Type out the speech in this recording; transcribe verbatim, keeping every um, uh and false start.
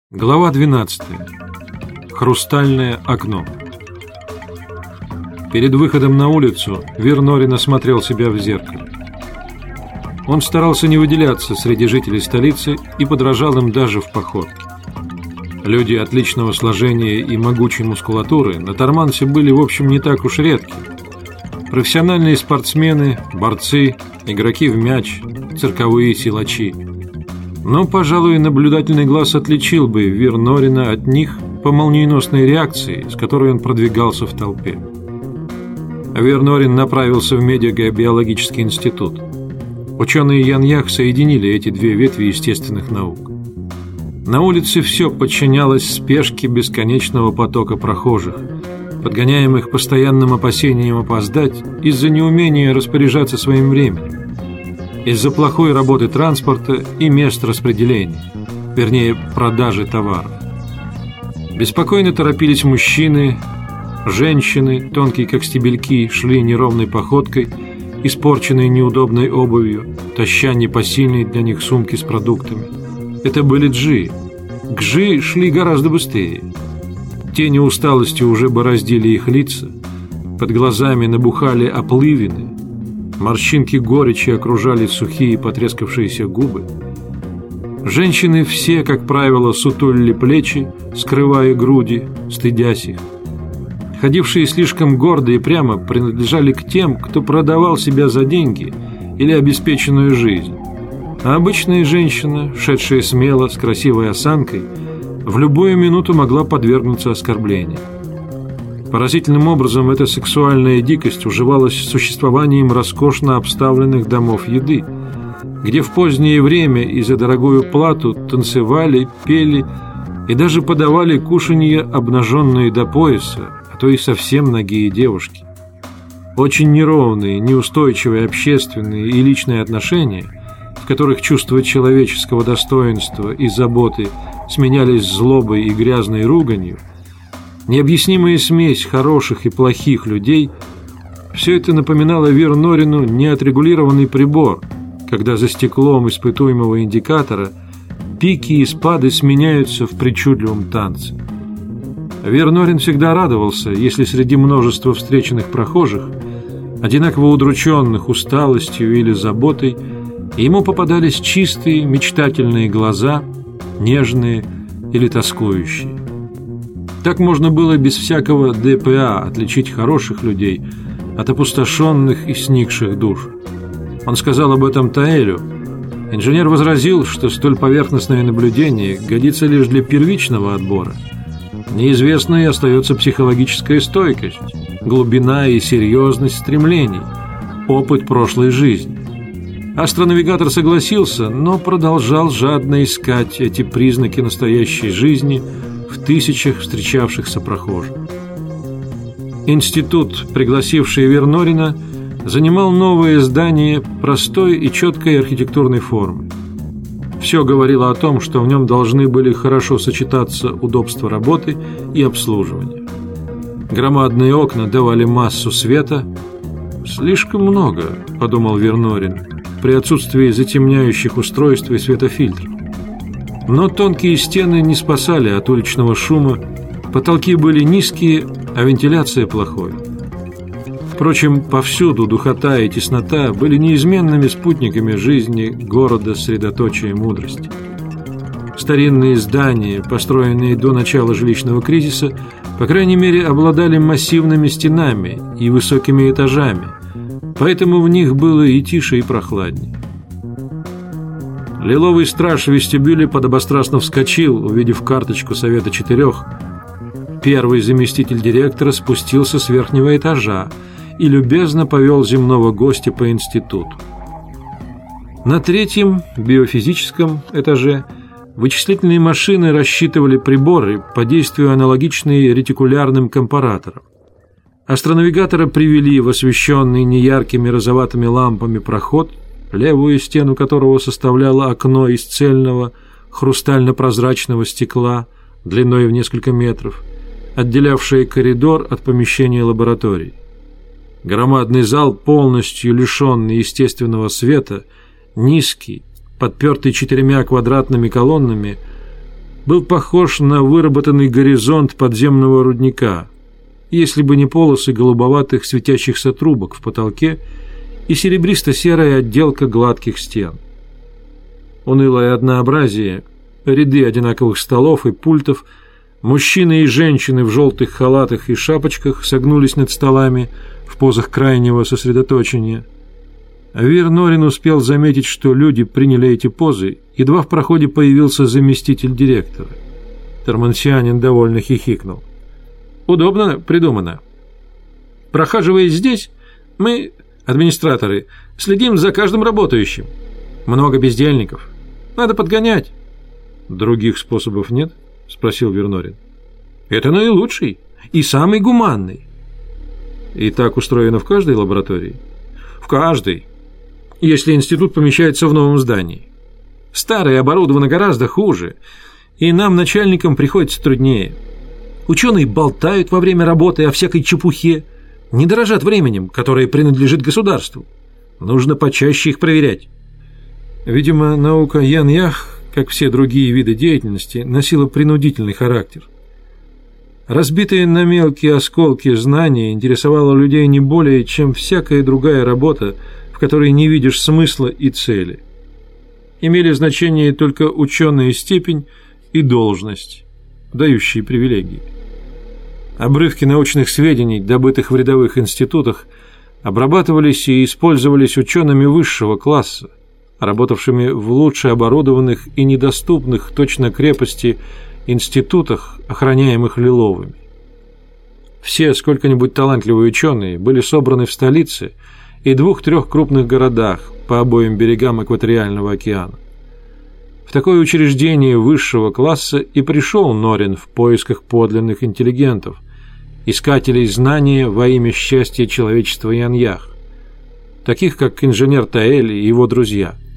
Глава двенадцатая. Хрустальное окно. Перед выходом на улицу Вернорин осмотрел себя в зеркале. Он старался не выделяться среди жителей столицы и подражал им даже в походке. Люди отличного сложения и могучей мускулатуры на Тормансе были, в общем, не так уж редки. Профессиональные спортсмены, борцы, игроки в мяч, цирковые силачи. Но, пожалуй, наблюдательный глаз отличил бы Вернорина от них по молниеносной реакции, с которой он продвигался в толпе. Вернорин направился в медико-биологический институт. Ученые Яньях соединили эти две ветви естественных наук. На улице все подчинялось спешке бесконечного потока прохожих, подгоняемых постоянным опасением опоздать из-за неумения распоряжаться своим временем, из-за плохой работы транспорта и мест распределения, вернее, продажи товаров. Беспокойно торопились мужчины, женщины, тонкие как стебельки, шли неровной походкой, испорченной неудобной обувью, таща непосильные для них сумки с продуктами. Это были джи. Гжи шли гораздо быстрее. Тени усталости уже бороздили их лица, под глазами набухали оплывины, морщинки горечи окружали сухие потрескавшиеся губы. Женщины все, как правило, сутулили плечи, скрывая груди, стыдясь их. Ходившие слишком гордо и прямо принадлежали к тем, кто продавал себя за деньги или обеспеченную жизнь. А обычная женщина, шедшая смело, с красивой осанкой, в любую минуту могла подвергнуться оскорблению. Поразительным образом эта сексуальная дикость уживалась с существованием роскошно обставленных домов еды, где в позднее время и за дорогую плату танцевали, пели и даже подавали кушанье обнаженные до пояса, а то и совсем нагие девушки. Очень неровные, неустойчивые общественные и личные отношения, в которых чувство человеческого достоинства и заботы сменялись злобой и грязной руганью, необъяснимая смесь хороших и плохих людей – все это напоминало Вернорину неотрегулированный прибор, когда за стеклом испытуемого индикатора пики и спады сменяются в причудливом танце. Вернорин всегда радовался, если среди множества встреченных прохожих, одинаково удрученных усталостью или заботой, ему попадались чистые, мечтательные глаза, нежные или тоскующие. Так можно было без всякого ДПА отличить хороших людей от опустошенных и сникших душ. Он сказал об этом Таэлю. Инженер возразил, что столь поверхностное наблюдение годится лишь для первичного отбора. Неизвестной остается психологическая стойкость, глубина и серьезность стремлений, опыт прошлой жизни. Астронавигатор согласился, но продолжал жадно искать эти признаки настоящей жизни в тысячах встречавшихся прохожих. Институт, пригласивший Вернорина, занимал новое здание простой и четкой архитектурной формы. Все говорило о том, что в нем должны были хорошо сочетаться удобство работы и обслуживания. Громадные окна давали массу света. «Слишком много», — подумал Вернорин, при отсутствии затемняющих устройств и светофильтров. Но тонкие стены не спасали от уличного шума, потолки были низкие, а вентиляция плохой. Впрочем, повсюду духота и теснота были неизменными спутниками жизни города средоточия мудрости. Старинные здания, построенные до начала жилищного кризиса, по крайней мере, обладали массивными стенами и высокими этажами, поэтому в них было и тише, и прохладнее. Лиловый страж в вестибюле подобострастно вскочил, увидев карточку Совета Четырех. Первый заместитель директора спустился с верхнего этажа и любезно повел земного гостя по институту. На третьем, биофизическом этаже, вычислительные машины рассчитывали приборы по действию аналогичные ретикулярным компараторам. Астронавигатора привели в освещенный неяркими розоватыми лампами проход, левую стену которого составляло окно из цельного хрустально-прозрачного стекла длиной в несколько метров, отделявшее коридор от помещения лаборатории. Громадный зал, полностью лишенный естественного света, низкий, подпертый четырьмя квадратными колоннами, был похож на выработанный горизонт подземного рудника, если бы не полосы голубоватых светящихся трубок в потолке и серебристо-серая отделка гладких стен. Унылое однообразие, ряды одинаковых столов и пультов, мужчины и женщины в желтых халатах и шапочках согнулись над столами в позах крайнего сосредоточения. Вир Норин успел заметить, что люди приняли эти позы, едва в проходе появился заместитель директора. Тормансианин довольно хихикнул. «Удобно придумано. Прохаживаясь здесь, мы, администраторы, следим за каждым работающим. Много бездельников. Надо подгонять». «Других способов нет?» — спросил Вир Норин. «Это наилучший и самый гуманный». «И так устроено в каждой лаборатории?» «В каждой, если институт помещается в новом здании. Старое оборудовано гораздо хуже, и нам, начальникам, приходится труднее. Ученые болтают во время работы о всякой чепухе, не дорожат временем, которое принадлежит государству. Нужно почаще их проверять». Видимо, наука Ян-Ях, как все другие виды деятельности, носила принудительный характер. Разбитые на мелкие осколки знания интересовало людей не более, чем всякая другая работа, в которой не видишь смысла и цели. Имели значение только ученая степень и должность, дающие привилегии. Обрывки научных сведений, добытых в рядовых институтах, обрабатывались и использовались учеными высшего класса, работавшими в лучше оборудованных и недоступных точно крепости институтах, охраняемых Лиловыми. Все сколько-нибудь талантливые ученые были собраны в столице и двух-трех крупных городах по обоим берегам экваториального океана. В такое учреждение высшего класса и пришел Норин в поисках подлинных интеллигентов, искателей знания во имя счастья человечества Ян-Ях, таких как инженер Таэль и его друзья –